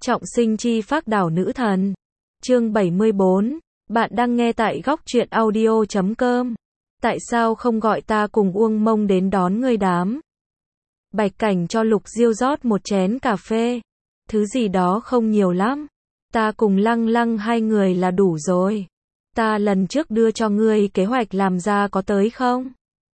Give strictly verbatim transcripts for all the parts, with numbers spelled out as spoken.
Trọng sinh chi phác đảo nữ thần. Chương bảy mươi tư. Bạn đang nghe tại góc truyện audio chấm com. Tại sao không gọi ta cùng Uông Mông đến đón ngươi đám? Bạch Cảnh cho Lục Diêu rót một chén cà phê. Thứ gì đó không nhiều lắm. Ta cùng Lăng Lăng hai người là đủ rồi. Ta lần trước đưa cho ngươi kế hoạch làm ra có tới không?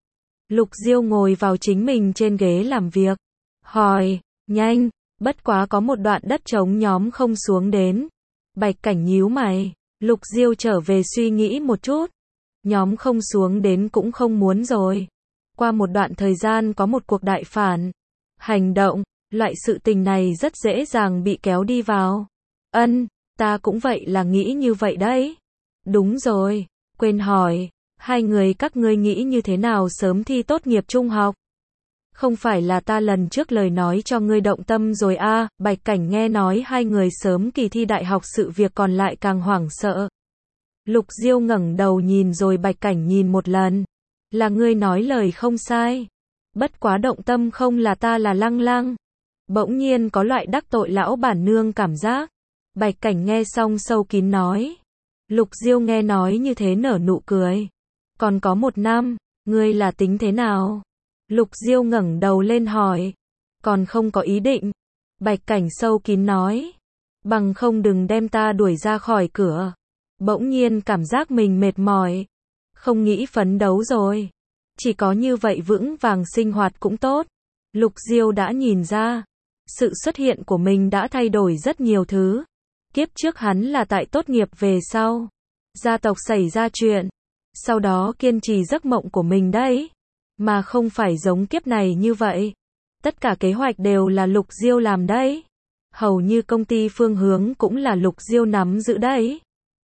Lục Diêu ngồi vào chính mình trên ghế làm việc. Hỏi, nhanh, bất quá có một đoạn đất trống nhóm không xuống đến. Bạch Cảnh nhíu mày. Lục Diêu trở về suy nghĩ một chút. Nhóm không xuống đến cũng không muốn rồi. Qua một đoạn thời gian có một cuộc đại phản. Hành động, loại sự tình này rất dễ dàng bị kéo đi vào. Ân, ta cũng vậy là nghĩ như vậy đấy. Đúng rồi, quên hỏi, hai người các ngươi nghĩ như thế nào sớm thi tốt nghiệp trung học? Không phải là ta lần trước lời nói cho ngươi động tâm rồi à? Bạch Cảnh nghe nói hai người sớm kỳ thi đại học sự việc còn lại càng hoảng sợ. Lục Diêu ngẩng đầu nhìn rồi Bạch Cảnh nhìn một lần. Là ngươi nói lời không sai. Bất quá động tâm không là ta là Lăng Lăng. Bỗng nhiên có loại đắc tội lão bản nương cảm giác. Bạch Cảnh nghe xong sâu kín nói. Lục Diêu nghe nói như thế nở nụ cười. Còn có một năm, ngươi là tính thế nào? Lục Diêu ngẩng đầu lên hỏi. Còn không có ý định. Bạch Cảnh sâu kín nói. Bằng không đừng đem ta đuổi ra khỏi cửa. Bỗng nhiên cảm giác mình mệt mỏi. Không nghĩ phấn đấu rồi. Chỉ có như vậy vững vàng sinh hoạt cũng tốt. Lục Diêu đã nhìn ra. Sự xuất hiện của mình đã thay đổi rất nhiều thứ. Kiếp trước hắn là tại tốt nghiệp về sau. Gia tộc xảy ra chuyện. Sau đó kiên trì giấc mộng của mình đấy. Mà không phải giống kiếp này như vậy. Tất cả kế hoạch đều là Lục Diêu làm đấy. Hầu như công ty phương hướng cũng là Lục Diêu nắm giữ đấy.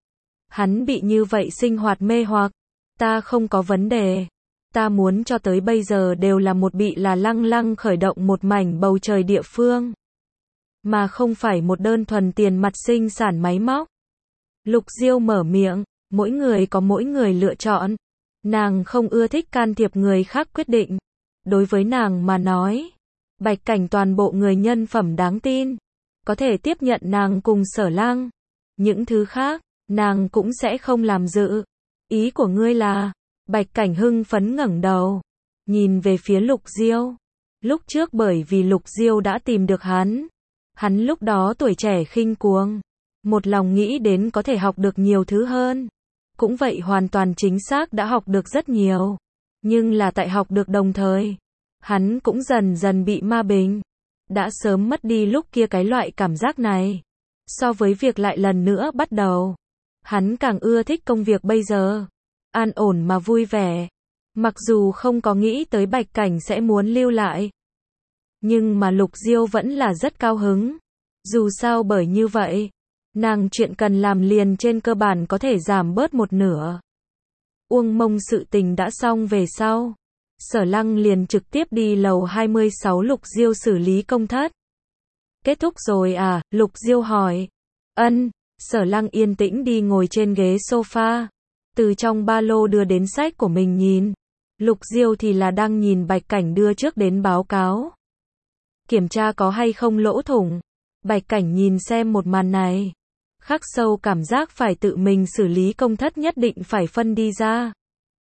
Hắn bị như vậy sinh hoạt mê hoặc. Ta không có vấn đề. Ta muốn cho tới bây giờ đều là một bị là Lăng Lăng khởi động một mảnh bầu trời địa phương. Mà không phải một đơn thuần tiền mặt sinh sản máy móc. Lục Diêu mở miệng, mỗi người có mỗi người lựa chọn. Nàng không ưa thích can thiệp người khác quyết định. Đối với nàng mà nói, Bạch Cảnh toàn bộ người nhân phẩm đáng tin. Có thể tiếp nhận nàng cùng Sở Lăng. Những thứ khác, nàng cũng sẽ không làm dự. Ý của ngươi là, Bạch Cảnh hưng phấn ngẩng đầu, nhìn về phía Lục Diêu. Lúc trước bởi vì Lục Diêu đã tìm được hắn. Hắn lúc đó tuổi trẻ khinh cuồng. Một lòng nghĩ đến có thể học được nhiều thứ hơn. Cũng vậy hoàn toàn chính xác đã học được rất nhiều. Nhưng là tại học được đồng thời. Hắn cũng dần dần bị ma bình. Đã sớm mất đi lúc kia cái loại cảm giác này. So với việc lại lần nữa bắt đầu. Hắn càng ưa thích công việc bây giờ. An ổn mà vui vẻ. Mặc dù không có nghĩ tới Bạch Cảnh sẽ muốn lưu lại. Nhưng mà Lục Diêu vẫn là rất cao hứng. Dù sao bởi như vậy. Nàng chuyện cần làm liền trên cơ bản có thể giảm bớt một nửa. Uông Mông sự tình đã xong về sau. Sở Lăng liền trực tiếp đi lầu hai mươi sáu Lục Diêu xử lý công thất. Kết thúc rồi à? Lục Diêu hỏi. Ân, Sở Lăng yên tĩnh đi ngồi trên ghế sofa. Từ trong ba lô đưa đến sách của mình nhìn. Lục Diêu thì là đang nhìn Bạch Cảnh đưa trước đến báo cáo. Kiểm tra có hay không lỗ thủng. Bạch Cảnh nhìn xem một màn này. Khắc sâu cảm giác phải tự mình xử lý công thất nhất định phải phân đi ra.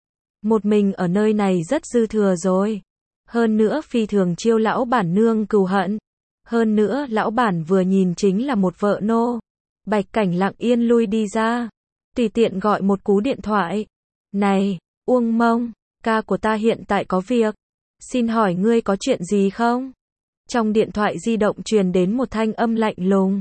Một mình ở nơi này rất dư thừa rồi. Hơn nữa phi thường chiêu lão bản nương cừu hận. Hơn nữa lão bản vừa nhìn chính là một vợ nô. Bạch Cảnh lặng yên lui đi ra. Tùy tiện gọi một cú điện thoại. Này, Uông Mông, ca của ta hiện tại có việc. Xin hỏi ngươi có chuyện gì không? Trong điện thoại di động truyền đến một thanh âm lạnh lùng.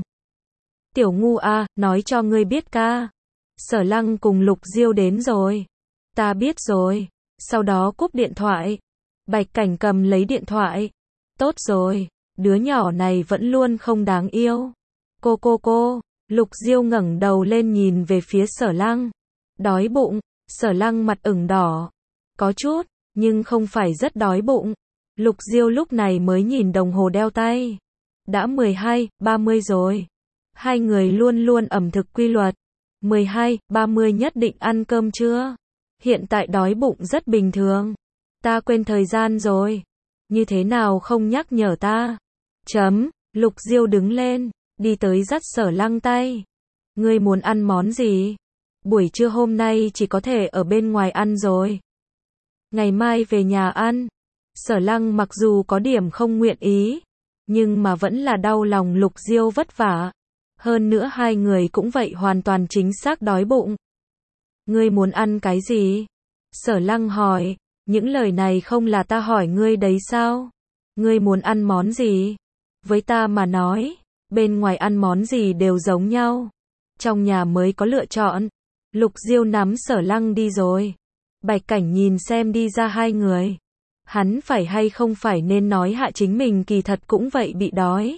Tiểu ngu a, nói cho ngươi biết ca. Sở Lăng cùng Lục Diêu đến rồi. Ta biết rồi. Sau đó cúp điện thoại. Bạch Cảnh cầm lấy điện thoại. Tốt rồi, đứa nhỏ này vẫn luôn không đáng yêu. Cô cô cô, Lục Diêu ngẩng đầu lên nhìn về phía Sở Lăng. Đói bụng, Sở Lăng mặt ửng đỏ. Có chút, nhưng không phải rất đói bụng. Lục Diêu lúc này mới nhìn đồng hồ đeo tay. Đã mười hai, ba mươi rồi. Hai người luôn luôn ẩm thực quy luật. mười hai, ba mươi nhất định ăn cơm chưa? Hiện tại đói bụng rất bình thường. Ta quên thời gian rồi. Như thế nào không nhắc nhở ta? Chấm, Lục Diêu đứng lên, đi tới dắt Sở Lăng tay. Ngươi muốn ăn món gì? Buổi trưa hôm nay chỉ có thể ở bên ngoài ăn rồi. Ngày mai về nhà ăn. Sở Lăng mặc dù có điểm không nguyện ý, nhưng mà vẫn là đau lòng Lục Diêu vất vả. Hơn nữa hai người cũng vậy hoàn toàn chính xác đói bụng. Ngươi muốn ăn cái gì? Sở Lăng hỏi, những lời này không là ta hỏi ngươi đấy sao? Ngươi muốn ăn món gì? Với ta mà nói, bên ngoài ăn món gì đều giống nhau. Trong nhà mới có lựa chọn. Lục Diêu nắm Sở Lăng đi rồi. Bạch Cảnh nhìn xem đi ra hai người. Hắn phải hay không phải nên nói hạ chính mình kỳ thật cũng vậy bị đói.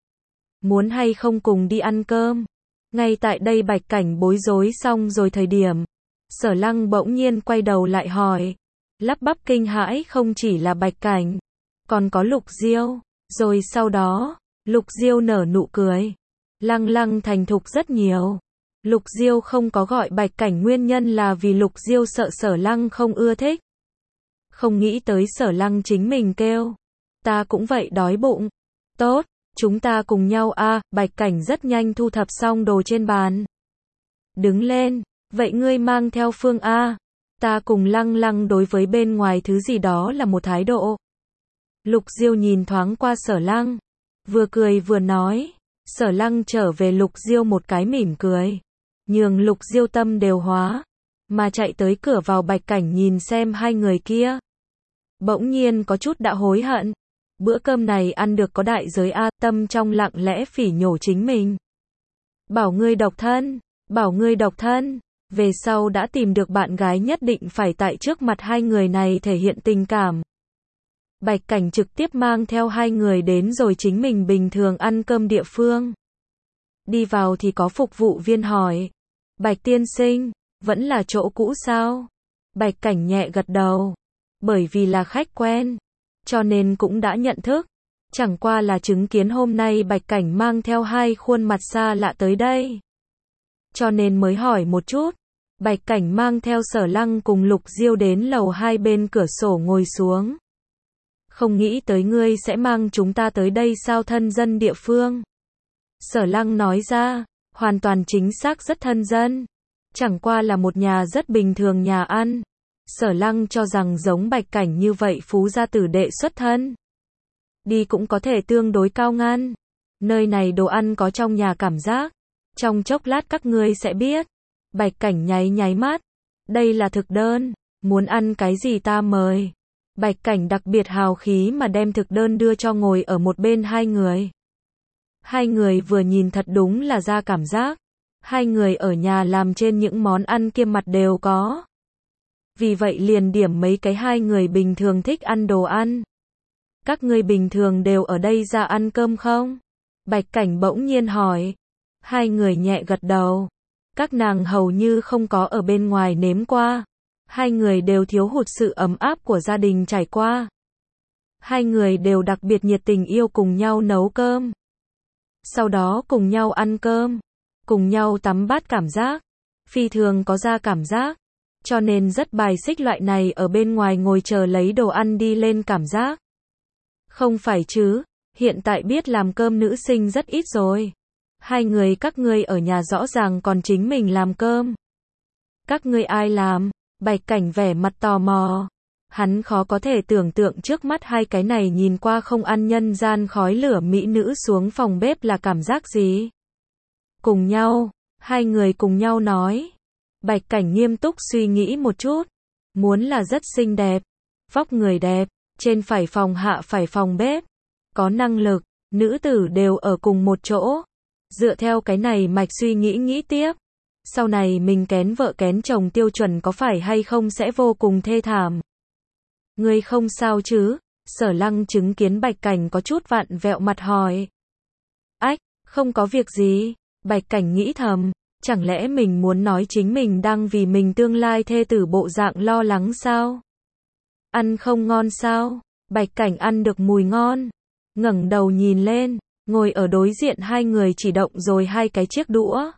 Muốn hay không cùng đi ăn cơm. Ngay tại đây Bạch Cảnh bối rối xong rồi thời điểm. Sở Lăng bỗng nhiên quay đầu lại hỏi. Lắp bắp kinh hãi không chỉ là Bạch Cảnh, còn có Lục Diêu. Rồi sau đó, Lục Diêu nở nụ cười. Lăng Lăng thành thục rất nhiều. Lục Diêu không có gọi Bạch Cảnh nguyên nhân là vì Lục Diêu sợ Sở Lăng không ưa thích. Không nghĩ tới Sở Lăng chính mình kêu. Ta cũng vậy đói bụng. Tốt, chúng ta cùng nhau a. À, Bạch Cảnh rất nhanh thu thập xong đồ trên bàn. Đứng lên, vậy ngươi mang theo Phương a. Ta cùng Lăng Lăng đối với bên ngoài thứ gì đó là một thái độ. Lục Diêu nhìn thoáng qua Sở Lăng, vừa cười vừa nói. Sở Lăng trở về Lục Diêu một cái mỉm cười, nhường Lục Diêu tâm đều hóa, mà chạy tới cửa vào Bạch Cảnh nhìn xem hai người kia. Bỗng nhiên có chút đã hối hận. Bữa cơm này ăn được có đại giới a, tâm trong lặng lẽ phỉ nhổ chính mình. Bảo ngươi độc thân, bảo ngươi độc thân, về sau đã tìm được bạn gái nhất định phải tại trước mặt hai người này thể hiện tình cảm. Bạch Cảnh trực tiếp mang theo hai người đến rồi chính mình bình thường ăn cơm địa phương. Đi vào thì có phục vụ viên hỏi. Bạch tiên sinh, vẫn là chỗ cũ sao? Bạch Cảnh nhẹ gật đầu. Bởi vì là khách quen, cho nên cũng đã nhận thức. Chẳng qua là chứng kiến hôm nay Bạch Cảnh mang theo hai khuôn mặt xa lạ tới đây, cho nên mới hỏi một chút. Bạch Cảnh mang theo Sở Lăng cùng Lục Diêu đến lầu hai bên cửa sổ ngồi xuống. Không nghĩ tới ngươi sẽ mang chúng ta tới đây sao, thân dân địa phương. Sở Lăng nói ra, hoàn toàn chính xác rất thân dân. Chẳng qua là một nhà rất bình thường nhà ăn. Sở Lăng cho rằng giống Bạch Cảnh như vậy phú gia tử đệ xuất thân, đi cũng có thể tương đối cao ngăn. Nơi này đồ ăn có trong nhà cảm giác. Trong chốc lát các ngươi sẽ biết. Bạch Cảnh nháy nháy mắt. Đây là thực đơn. Muốn ăn cái gì ta mời. Bạch Cảnh đặc biệt hào khí mà đem thực đơn đưa cho ngồi ở một bên hai người. Hai người vừa nhìn thật đúng là ra cảm giác. Hai người ở nhà làm trên những món ăn kia mặt đều có. Vì vậy liền điểm mấy cái hai người bình thường thích ăn đồ ăn. Các ngươi bình thường đều ở đây ra ăn cơm không? Bạch Cảnh bỗng nhiên hỏi. Hai người nhẹ gật đầu. Các nàng hầu như không có ở bên ngoài nếm qua. Hai người đều thiếu hụt sự ấm áp của gia đình trải qua. Hai người đều đặc biệt nhiệt tình yêu cùng nhau nấu cơm. Sau đó cùng nhau ăn cơm. Cùng nhau tắm bát cảm giác. Phi thường có ra cảm giác. Cho nên rất bài xích loại này ở bên ngoài ngồi chờ lấy đồ ăn đi lên cảm giác. Không phải chứ, hiện tại biết làm cơm nữ sinh rất ít rồi. Hai người các ngươi ở nhà rõ ràng còn chính mình làm cơm. Các ngươi ai làm? Bạch Cảnh vẻ mặt tò mò. Hắn khó có thể tưởng tượng trước mắt hai cái này nhìn qua không ăn nhân gian khói lửa mỹ nữ xuống phòng bếp là cảm giác gì. Cùng nhau, hai người cùng nhau nói. Bạch Cảnh nghiêm túc suy nghĩ một chút. Muốn là rất xinh đẹp, vóc người đẹp, trên phải phòng hạ phải phòng bếp, có năng lực, nữ tử đều ở cùng một chỗ. Dựa theo cái này mạch suy nghĩ nghĩ tiếp. Sau này mình kén vợ kén chồng tiêu chuẩn có phải hay không sẽ vô cùng thê thảm. Ngươi không sao chứ? Sở Lăng chứng kiến Bạch Cảnh có chút vặn vẹo mặt hỏi. Ách, không có việc gì. Bạch Cảnh nghĩ thầm, chẳng lẽ mình muốn nói chính mình đang vì mình tương lai thê tử bộ dạng lo lắng sao? Ăn không ngon sao? Bạch Cảnh ăn được mùi ngon. Ngẩng đầu nhìn lên, ngồi ở đối diện hai người chỉ động rồi hai cái chiếc đũa.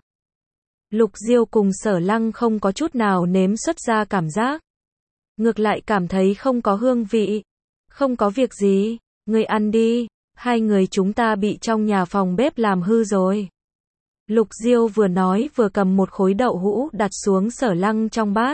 Lục Diêu cùng Sở Lăng không có chút nào nếm xuất ra cảm giác. Ngược lại cảm thấy không có hương vị. Không có việc gì, ngươi ăn đi. Hai người chúng ta bị trong nhà phòng bếp làm hư rồi. Lục Diêu vừa nói vừa cầm một khối đậu hũ đặt xuống Sở Lăng trong bát.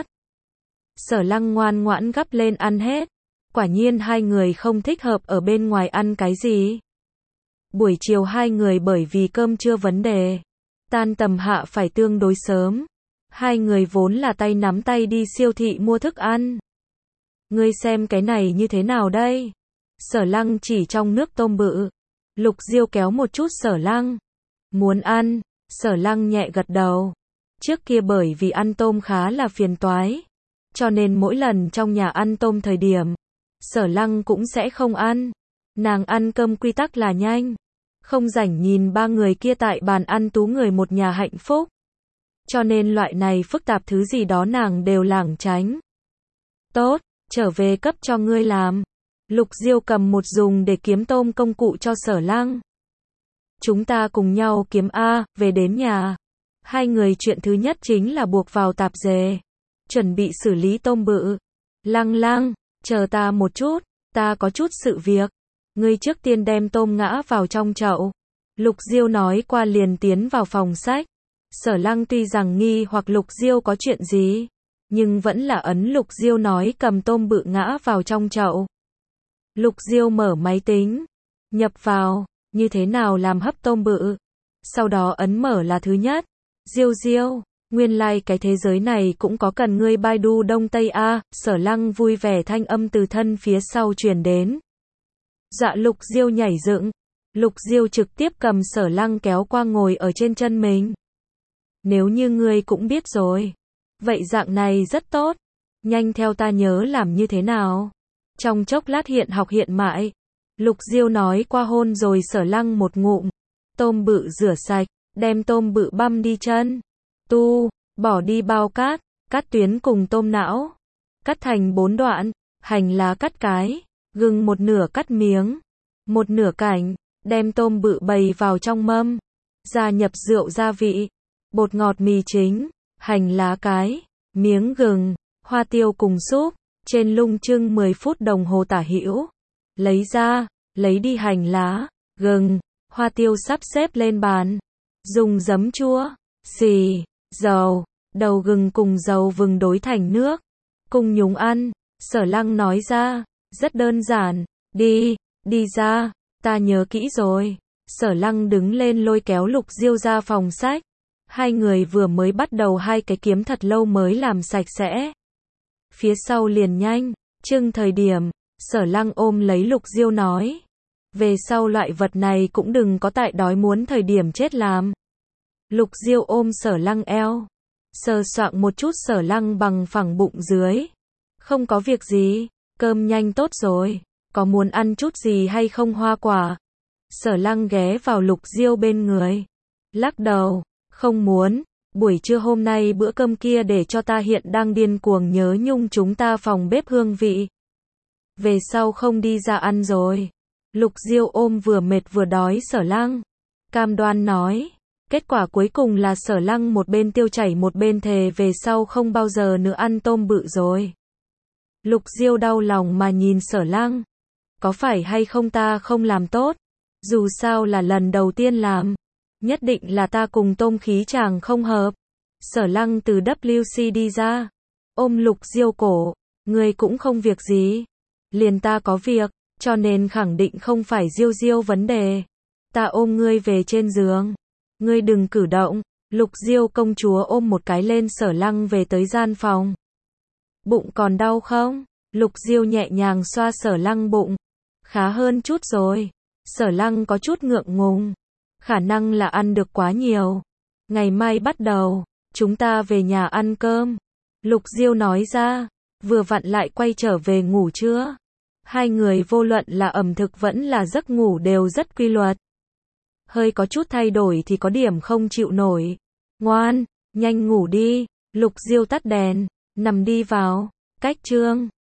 Sở Lăng ngoan ngoãn gắp lên ăn hết. Quả nhiên hai người không thích hợp ở bên ngoài ăn cái gì. Buổi chiều hai người bởi vì cơm trưa vấn đề, tan tầm hạ phải tương đối sớm. Hai người vốn là tay nắm tay đi siêu thị mua thức ăn. Ngươi xem cái này như thế nào đây? Sở Lăng chỉ trong nước tôm bự. Lục Diêu kéo một chút Sở Lăng. Muốn ăn? Sở Lăng nhẹ gật đầu. Trước kia bởi vì ăn tôm khá là phiền toái, cho nên mỗi lần trong nhà ăn tôm thời điểm, Sở Lăng cũng sẽ không ăn. Nàng ăn cơm quy tắc là nhanh, không rảnh nhìn ba người kia tại bàn ăn tú người một nhà hạnh phúc. Cho nên loại này phức tạp thứ gì đó nàng đều lảng tránh. Tốt, trở về cấp cho ngươi làm. Lục Diêu cầm một dùng để kiếm tôm công cụ cho Sở Lăng. Chúng ta cùng nhau kiếm a, về đến nhà. Hai người chuyện thứ nhất chính là buộc vào tạp dề, chuẩn bị xử lý tôm bự. Lăng Lăng, chờ ta một chút, ta có chút sự việc. Ngươi trước tiên đem tôm ngã vào trong chậu. Lục Diêu nói qua liền tiến vào phòng sách. Sở Lăng tuy rằng nghi hoặc Lục Diêu có chuyện gì, nhưng vẫn là ấn Lục Diêu nói cầm tôm bự ngã vào trong chậu. Lục Diêu mở máy tính, nhập vào, như thế nào làm hấp tôm bự. Sau đó ấn mở là thứ nhất. Diêu Diêu, nguyên lai like cái thế giới này cũng có cần ngươi Baidu Đông Tây a. Sở Lăng vui vẻ thanh âm từ thân phía sau truyền đến. Dạ Lục Diêu nhảy dựng. Lục Diêu trực tiếp cầm Sở Lăng kéo qua ngồi ở trên chân mình. Nếu như ngươi cũng biết rồi, vậy dạng này rất tốt. Nhanh theo ta nhớ làm như thế nào. Trong chốc lát hiện học hiện mãi. Lục Diêu nói qua hôn rồi Sở Lăng một ngụm. Tôm bự rửa sạch, đem tôm bự băm đi chân. Tu, bỏ đi bao cát, cắt tuyến cùng tôm não. Cắt thành bốn đoạn, hành lá cắt cái, gừng một nửa cắt miếng, một nửa cảnh, đem tôm bự bày vào trong mâm. Gia nhập rượu gia vị, bột ngọt mì chính, hành lá cái, miếng gừng, hoa tiêu cùng súp, trên lung trưng mười phút đồng hồ tả hữu. Lấy ra, lấy đi hành lá, gừng, hoa tiêu sắp xếp lên bàn. Dùng giấm chua, xì, dầu, đầu gừng cùng dầu vừng đối thành nước, cùng nhúng ăn. Sở Lăng nói ra, rất đơn giản, đi, đi ra, ta nhớ kỹ rồi. Sở Lăng đứng lên lôi kéo Lục Diêu ra phòng sách. Hai người vừa mới bắt đầu hai cái kiếm thật lâu mới làm sạch sẽ. Phía sau liền nhanh, chưng thời điểm, Sở Lăng ôm lấy Lục Diêu nói. Về sau loại vật này cũng đừng có tại đói muốn thời điểm chết làm. Lục Diêu ôm Sở Lăng eo, sờ soạng một chút Sở Lăng bằng phẳng bụng dưới. Không có việc gì, cơm nhanh tốt rồi, có muốn ăn chút gì hay không hoa quả? Sở Lăng ghé vào Lục Diêu bên người, lắc đầu, không muốn, buổi trưa hôm nay bữa cơm kia để cho ta hiện đang điên cuồng nhớ nhung chúng ta phòng bếp hương vị. Về sau không đi ra ăn rồi. Lục Diêu ôm vừa mệt vừa đói Sở Lăng, cam đoan nói. Kết quả cuối cùng là Sở Lăng một bên tiêu chảy một bên thề về sau không bao giờ nữa ăn tôm bự rồi. Lục Diêu đau lòng mà nhìn Sở Lăng. Có phải hay không ta không làm tốt? Dù sao là lần đầu tiên làm. Nhất định là ta cùng tôm khí chàng không hợp. Sở Lăng từ W C đi ra, ôm Lục Diêu cổ. Ngươi cũng không việc gì. Liền ta có việc, cho nên khẳng định không phải Diêu Diêu vấn đề. Ta ôm ngươi về trên giường. Ngươi đừng cử động. Lục Diêu công chúa ôm một cái lên Sở Lăng về tới gian phòng. Bụng còn đau không? Lục Diêu nhẹ nhàng xoa Sở Lăng bụng. Khá hơn chút rồi. Sở Lăng có chút ngượng ngùng. Khả năng là ăn được quá nhiều. Ngày mai bắt đầu, chúng ta về nhà ăn cơm. Lục Diêu nói ra, vừa vặn lại quay trở về ngủ trưa. Hai người vô luận là ẩm thực vẫn là giấc ngủ đều rất quy luật. Hơi có chút thay đổi thì có điểm không chịu nổi. Ngoan, nhanh ngủ đi. Lục Diêu tắt đèn, nằm đi vào. Cách chương